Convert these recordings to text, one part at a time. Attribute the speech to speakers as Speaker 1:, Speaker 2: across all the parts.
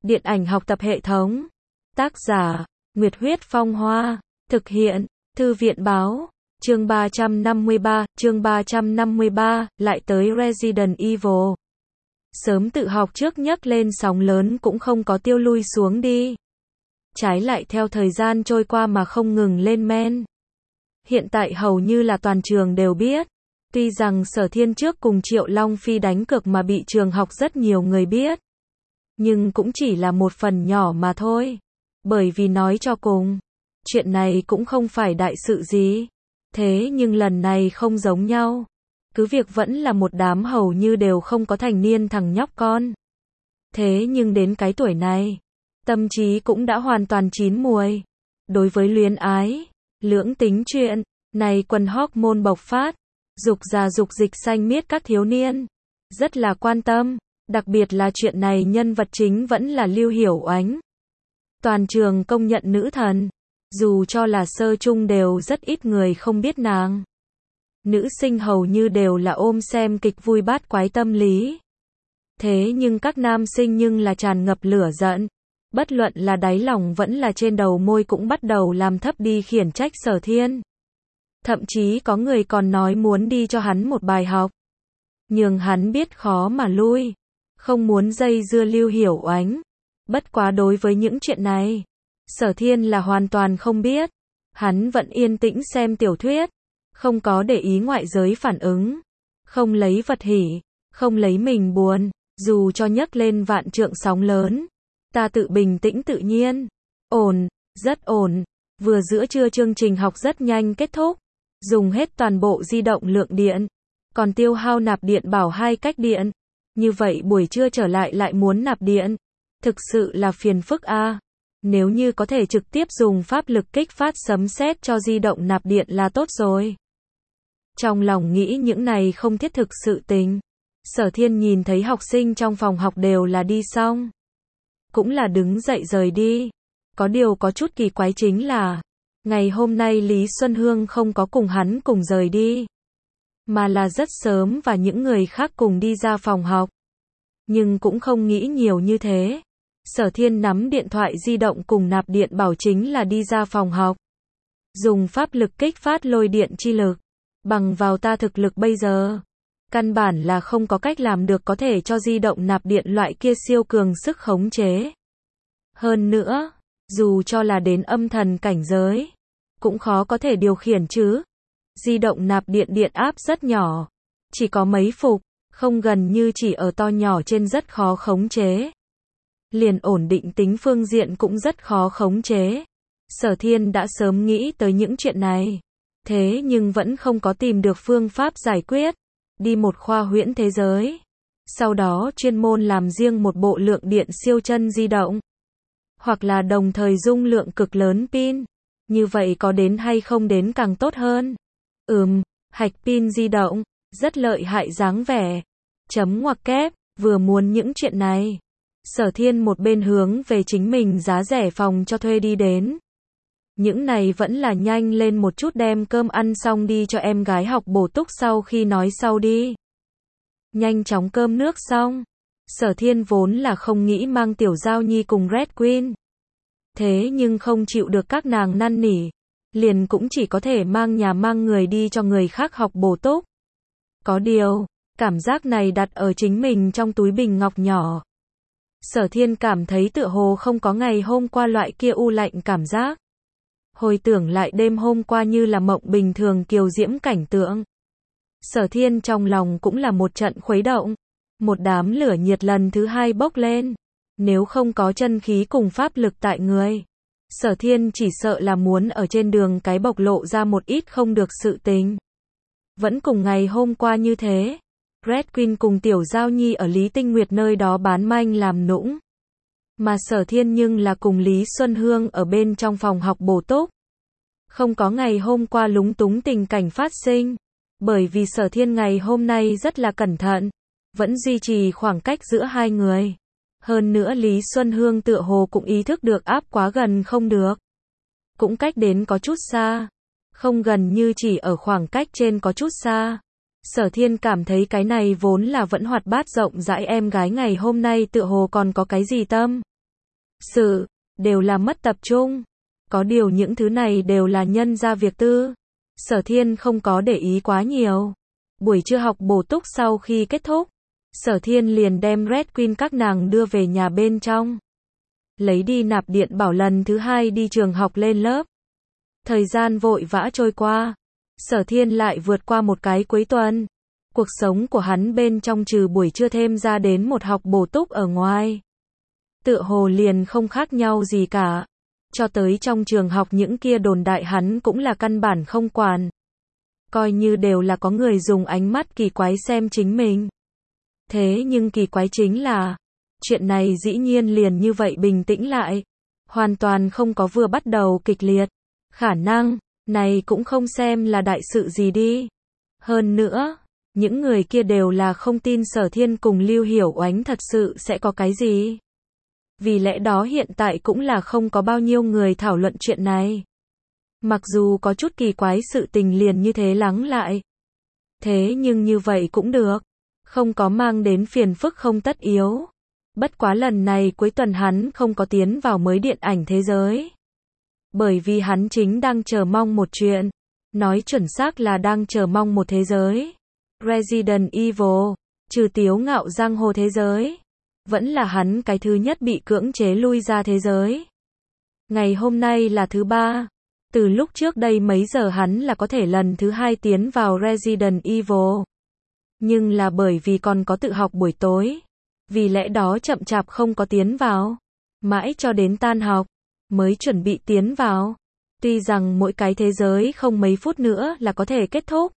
Speaker 1: Điện ảnh học tập hệ thống. Tác giả, Nguyệt Huyết Phong Hoa. Thực hiện, Thư viện Báo. Chương 353, lại tới Resident Evil. Sớm tự học trước nhấc lên sóng lớn cũng không có tiêu lui xuống đi. Trái lại theo thời gian trôi qua mà không ngừng lên men. Hiện tại hầu như là toàn trường đều biết. Tuy rằng Sở Thiên trước cùng Triệu Long Phi đánh cược mà bị trường học rất nhiều người biết. Nhưng cũng chỉ là một phần nhỏ mà thôi. Bởi vì nói cho cùng, chuyện này cũng không phải đại sự gì. Thế nhưng lần này không giống nhau. Cứ việc vẫn là một đám hầu như đều không có thành niên thằng nhóc con. Thế nhưng đến cái tuổi này, tâm trí cũng đã hoàn toàn chín muồi. Đối với luyến ái, lưỡng tính chuyện, này quần hormone bộc phát, dục già dục dịch xanh miết các thiếu niên. Rất là quan tâm, đặc biệt là chuyện này nhân vật chính vẫn là Lưu Hiểu Oánh. Toàn trường công nhận nữ thần, dù cho là sơ chung đều rất ít người không biết nàng. Nữ sinh hầu như đều là ôm xem kịch vui bát quái tâm lý. Thế nhưng các nam sinh nhưng là tràn ngập lửa giận. Bất luận là đáy lòng vẫn là trên đầu môi cũng bắt đầu làm thấp đi khiển trách Sở Thiên. Thậm chí có người còn nói muốn đi cho hắn một bài học. Nhưng hắn biết khó mà lui. Không muốn dây dưa Lưu Hiểu Oánh. Bất quá đối với những chuyện này, Sở Thiên là hoàn toàn không biết. Hắn vẫn yên tĩnh xem tiểu thuyết. Không có để ý ngoại giới phản ứng. Không lấy vật hỉ. Không lấy mình buồn. Dù cho nhấc lên vạn trượng sóng lớn. Ta tự bình tĩnh tự nhiên. Ổn, rất ổn. Vừa giữa trưa chương trình học rất nhanh kết thúc. Dùng hết toàn bộ di động lượng điện. Còn tiêu hao nạp điện bảo 2 cách điện. Như vậy buổi trưa trở lại muốn nạp điện. Thực sự là phiền phức a. Nếu như có thể trực tiếp dùng pháp lực kích phát sấm sét cho di động nạp điện là tốt rồi. Trong lòng nghĩ những này không thiết thực sự tình. Sở Thiên nhìn thấy học sinh trong phòng học đều là đi xong. Cũng là đứng dậy rời đi. Có điều có chút kỳ quái chính là, ngày hôm nay Lý Xuân Hương không có cùng hắn cùng rời đi. Mà là rất sớm và những người khác cùng đi ra phòng học. Nhưng cũng không nghĩ nhiều như thế. Sở Thiên nắm điện thoại di động cùng nạp điện bảo chính là đi ra phòng học. Dùng pháp lực kích phát lôi điện chi lực. Bằng vào ta thực lực bây giờ, căn bản là không có cách làm được có thể cho di động nạp điện loại kia siêu cường sức khống chế. Hơn nữa, dù cho là đến âm thần cảnh giới, cũng khó có thể điều khiển chứ. Di động nạp điện điện áp rất nhỏ, chỉ có mấy phục, không gần như chỉ ở to nhỏ trên rất khó khống chế. Liền ổn định tính phương diện cũng rất khó khống chế. Sở Thiên đã sớm nghĩ tới những chuyện này. Thế nhưng vẫn không có tìm được phương pháp giải quyết. Đi một khoa huyễn thế giới. Sau đó chuyên môn làm riêng một bộ lượng điện siêu chân di động. Hoặc là đồng thời dung lượng cực lớn pin. Như vậy có đến hay không đến càng tốt hơn. Hạch pin di động. Rất lợi hại dáng vẻ. Chấm ngoặc kép. Vừa muốn những chuyện này. Sở Thiên một bên hướng về chính mình giá rẻ phòng cho thuê đi đến. Những này vẫn là nhanh lên một chút đem cơm ăn xong đi cho em gái học bổ túc sau khi nói sau đi. Nhanh chóng cơm nước xong. Sở Thiên vốn là không nghĩ mang Tiểu Giao Nhi cùng Red Queen. Thế nhưng không chịu được các nàng năn nỉ. Liền cũng chỉ có thể mang nhà mang người đi cho người khác học bổ túc. Có điều, cảm giác này đặt ở chính mình trong túi bình ngọc nhỏ. Sở Thiên cảm thấy tựa hồ không có ngày hôm qua loại kia u lạnh cảm giác. Hồi tưởng lại đêm hôm qua như là mộng bình thường kiều diễm cảnh tượng. Sở Thiên trong lòng cũng là một trận khuấy động. Một đám lửa nhiệt lần thứ hai bốc lên. Nếu không có chân khí cùng pháp lực tại người, Sở Thiên chỉ sợ là muốn ở trên đường cái bộc lộ ra một ít không được sự tình. Vẫn cùng ngày hôm qua như thế. Red Queen cùng Tiểu Giao Nhi ở Lý Tinh Nguyệt nơi đó bán manh làm nũng. Mà Sở Thiên nhưng là cùng Lý Xuân Hương ở bên trong phòng học bổ túc. Không có ngày hôm qua lúng túng tình cảnh phát sinh. Bởi vì Sở Thiên ngày hôm nay rất là cẩn thận. Vẫn duy trì khoảng cách giữa hai người. Hơn nữa Lý Xuân Hương tựa hồ cũng ý thức được áp quá gần không được. Cũng cách đến có chút xa. Không gần như chỉ ở khoảng cách trên có chút xa. Sở Thiên cảm thấy cái này vốn là vẫn hoạt bát rộng rãi em gái ngày hôm nay tựa hồ còn có cái gì tâm. sự, đều là mất tập trung. Có điều những thứ này đều là nhân ra việc tư. Sở Thiên không có để ý quá nhiều. Buổi trưa học bổ túc sau khi kết thúc, Sở Thiên liền đem Red Queen các nàng đưa về nhà bên trong. Lấy đi nạp điện bảo lần thứ hai đi trường học lên lớp. Thời gian vội vã trôi qua. Sở Thiên lại vượt qua một cái cuối tuần. Cuộc sống của hắn bên trong trừ buổi trưa thêm ra đến một học bổ túc ở ngoài, tựa hồ liền không khác nhau gì cả. Cho tới trong trường học những kia đồn đại hắn cũng là căn bản không quản. Coi như đều là có người dùng ánh mắt kỳ quái xem chính mình. Thế nhưng kỳ quái chính là, chuyện này dĩ nhiên liền như vậy bình tĩnh lại. Hoàn toàn không có vừa bắt đầu kịch liệt. Khả năng, này cũng không xem là đại sự gì đi. Hơn nữa, những người kia đều là không tin Sở Thiên cùng Lưu Hiểu Oánh thật sự sẽ có cái gì. Vì lẽ đó hiện tại cũng là không có bao nhiêu người thảo luận chuyện này. Mặc dù có chút kỳ quái sự tình liền như thế lắng lại. Thế nhưng như vậy cũng được. Không có mang đến phiền phức không tất yếu. Bất quá lần này cuối tuần hắn không có tiến vào mới điện ảnh thế giới. Bởi vì hắn chính đang chờ mong một chuyện. Nói chuẩn xác là đang chờ mong một thế giới. Resident Evil, trừ Tiếu Ngạo giang hồ thế giới, vẫn là hắn cái thứ nhất bị cưỡng chế lui ra thế giới. Ngày hôm nay là thứ ba. Từ lúc trước đây mấy giờ hắn là có thể lần thứ hai tiến vào Resident Evil. Nhưng là bởi vì còn có tự học buổi tối. Vì lẽ đó chậm chạp không có tiến vào. Mãi cho đến tan học, mới chuẩn bị tiến vào. Tuy rằng mỗi cái thế giới không mấy phút nữa là có thể kết thúc.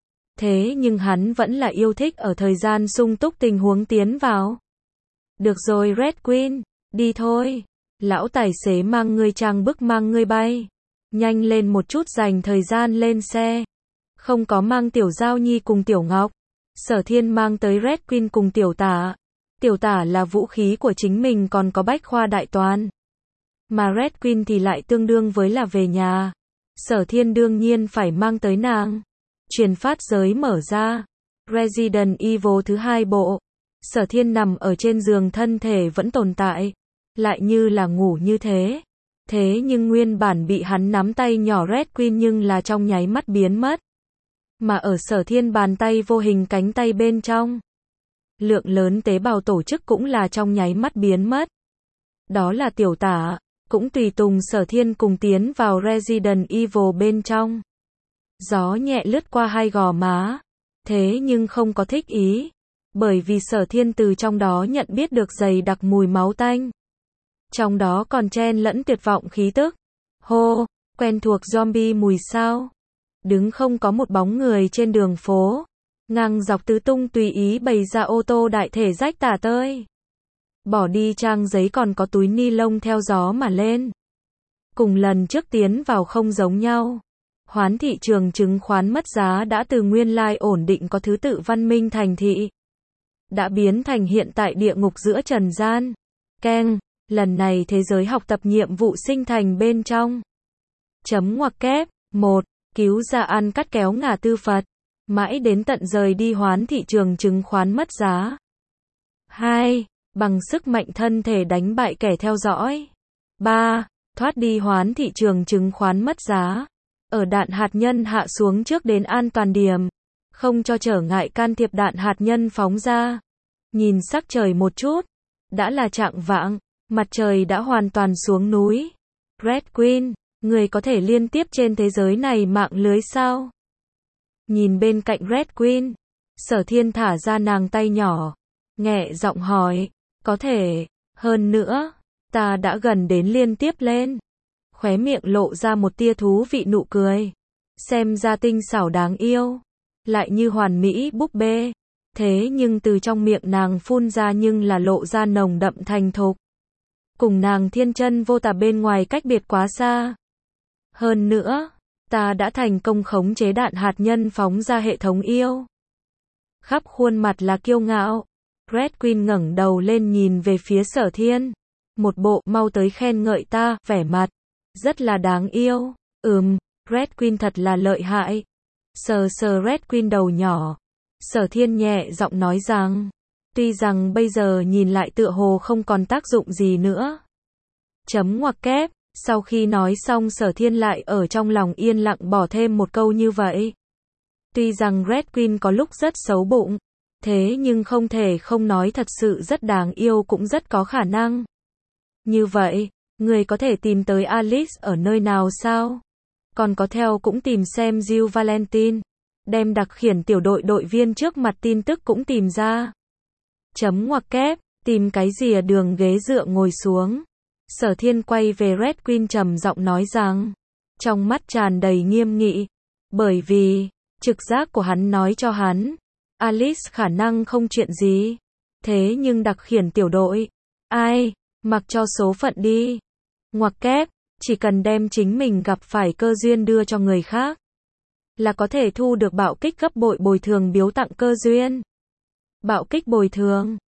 Speaker 1: Thế nhưng hắn vẫn là yêu thích ở thời gian sung túc tình huống tiến vào. Được rồi Red Queen, đi thôi. Lão tài xế mang ngươi trang bức mang ngươi bay. Nhanh lên một chút dành thời gian lên xe. Không có mang Tiểu Giao Nhi cùng Tiểu Ngọc. Sở Thiên mang tới Red Queen cùng Tiểu Tả. Tiểu Tả là vũ khí của chính mình còn có bách khoa đại toán. Mà Red Queen thì lại tương đương với là về nhà. Sở Thiên đương nhiên phải mang tới nàng. Truyền phát giới mở ra. Resident Evil thứ 2 bộ. Sở Thiên nằm ở trên giường thân thể vẫn tồn tại. Lại như là ngủ như thế. Thế nhưng nguyên bản bị hắn nắm tay nhỏ Red Queen nhưng là trong nháy mắt biến mất. Mà ở Sở Thiên bàn tay vô hình cánh tay bên trong. Lượng lớn tế bào tổ chức cũng là trong nháy mắt biến mất. Đó là Tiểu Tả. Cũng tùy tùng Sở Thiên cùng tiến vào Resident Evil bên trong. Gió nhẹ lướt qua hai gò má. Thế nhưng không có thích ý. Bởi vì Sở Thiên từ trong đó nhận biết được dày đặc mùi máu tanh. Trong đó còn chen lẫn tuyệt vọng khí tức. Hô, quen thuộc zombie mùi sao. Đứng không có một bóng người trên đường phố. Ngang dọc tứ tung tùy ý bày ra ô tô đại thể rách tả tơi. Bỏ đi trang giấy còn có túi ni lông theo gió mà lên. Cùng lần trước tiến vào không giống nhau. Hoán thị trường chứng khoán mất giá đã từ nguyên lai ổn định có thứ tự văn minh thành thị. Đã biến thành hiện tại địa ngục giữa trần gian. Keng, lần này thế giới học tập nhiệm vụ sinh thành bên trong. Chấm ngoặc kép, 1. Cứu ra ăn cắt kéo ngả tư Phật. Mãi đến tận rời đi hoán thị trường chứng khoán mất giá. 2. Bằng sức mạnh thân thể đánh bại kẻ theo dõi. 3. Thoát đi hoán thị trường chứng khoán mất giá. Ở đạn hạt nhân hạ xuống trước đến an toàn điểm. Không cho trở ngại can thiệp đạn hạt nhân phóng ra. Nhìn sắc trời một chút. Đã là chạng vạng. Mặt trời đã hoàn toàn xuống núi. Red Queen, người có thể liên tiếp trên thế giới này mạng lưới sao? Nhìn bên cạnh Red Queen. Sở Thiên thả ra nàng tay nhỏ. Nhẹ giọng hỏi. Có thể. Hơn nữa. Ta đã gần đến liên tiếp lên. Khóe miệng lộ ra một tia thú vị nụ cười. Xem ra tinh xảo đáng yêu. Lại như hoàn mỹ búp bê. Thế nhưng từ trong miệng nàng phun ra nhưng là lộ ra nồng đậm thành thục. Cùng nàng thiên chân vô tà bên ngoài cách biệt quá xa. Hơn nữa, ta đã thành công khống chế đạn hạt nhân phóng ra hệ thống yêu. Khắp khuôn mặt là kiêu ngạo. Red Queen ngẩng đầu lên nhìn về phía Sở Thiên. Một bộ mau tới khen ngợi ta, vẻ mặt. Rất là đáng yêu. Red Queen thật là lợi hại. Sờ sờ Red Queen đầu nhỏ. Sở Thiên nhẹ giọng nói rằng. Tuy rằng bây giờ nhìn lại tựa hồ không còn tác dụng gì nữa. Chấm ngoặc kép. Sau khi nói xong Sở Thiên lại ở trong lòng yên lặng bỏ thêm một câu như vậy. Tuy rằng Red Queen có lúc rất xấu bụng, thế nhưng không thể không nói thật sự rất đáng yêu cũng rất có khả năng. Như vậy, người có thể tìm tới Alice ở nơi nào sao? Còn có theo cũng tìm xem Jill Valentine. Đem đặc khiển tiểu đội đội viên trước mặt tin tức cũng tìm ra. Chấm ngoặc kép, tìm cái gì ở đường ghế dựa ngồi xuống. Sở Thiên quay về Red Queen trầm giọng nói rằng, trong mắt tràn đầy nghiêm nghị, bởi vì, trực giác của hắn nói cho hắn, Alice khả năng không chuyện gì. Thế nhưng đặc khiển tiểu đội, ai, mặc cho số phận đi. Ngoặc kép, chỉ cần đem chính mình gặp phải cơ duyên đưa cho người khác, là có thể thu được bạo kích gấp bội bồi thường biếu tặng cơ duyên. Bạo kích bồi thường.